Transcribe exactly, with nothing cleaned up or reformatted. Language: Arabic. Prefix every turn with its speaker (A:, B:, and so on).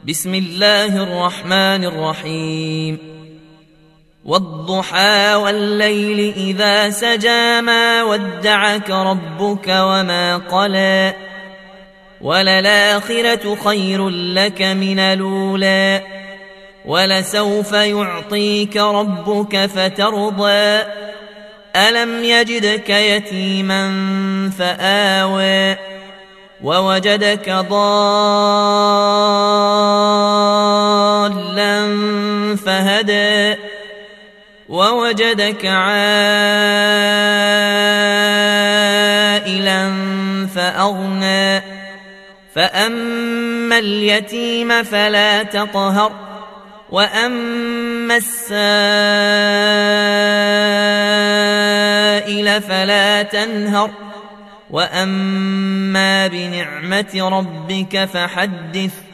A: بسم الله الرحمن الرحيم والضحى والليل إذا سجى ما ودعك ربك وما قلى وللآخرة خير لك من الأولى ولسوف يعطيك ربك فترضى ألم يجدك يتيما فآوى ووجدك ضالا فهدى ووجدك عائلا فأغنى فأما اليتيم فلا تقهر وأما السائل فلا تنهر وأما بنعمة ربك فحدث